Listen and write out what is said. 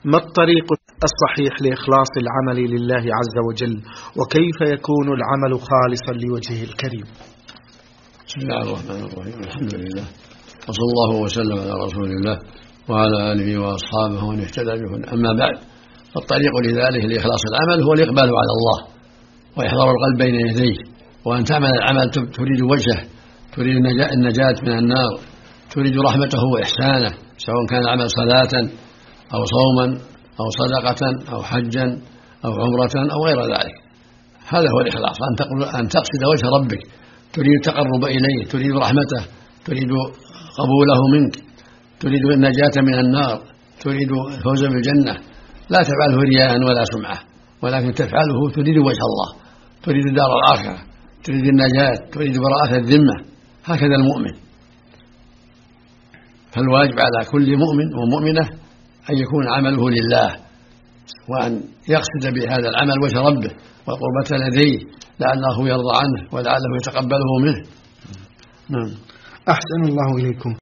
ما الطريق الصحيح لإخلاص العمل لله عز وجل، وكيف يكون العمل خالصا لوجهه الكريم؟ بسم الله الرحمن الرحيم. الحمد لله، وصلى الله وسلم على رسول الله وعلى آله وأصحابه ومن اهتدى بهداه. أما بعد، فالطريق لذلك لإخلاص العمل هو الإقبال على الله وإحضار القلب بين يديه، وأن تعمل العمل تريد وجهه، تريد النجاة من النار، تريد رحمته وإحسانه، سواء كان العمل صلاة أو صوما أو صدقة أو حجا أو عمرة أو غير ذلك. هذا هو الإخلاص، أن تقصد وجه ربك، تريد التقرب إليه، تريد رحمته، تريد قبوله منك، تريد النجاة من النار، تريد الفوز بالجنة. لا تفعله رياء ولا سمعة، ولكن تفعله تريد وجه الله، تريد الدار الآخرة، تريد النجاة، تريد براءة الذمة. هكذا المؤمن. فالواجب على كل مؤمن ومؤمنة أن يكون عمله لله، وأن يقصد بهذا العمل وجه ربه والقربة لديه، لعله يرضى عنه ولعله يتقبله منه. أحسن الله إليكم.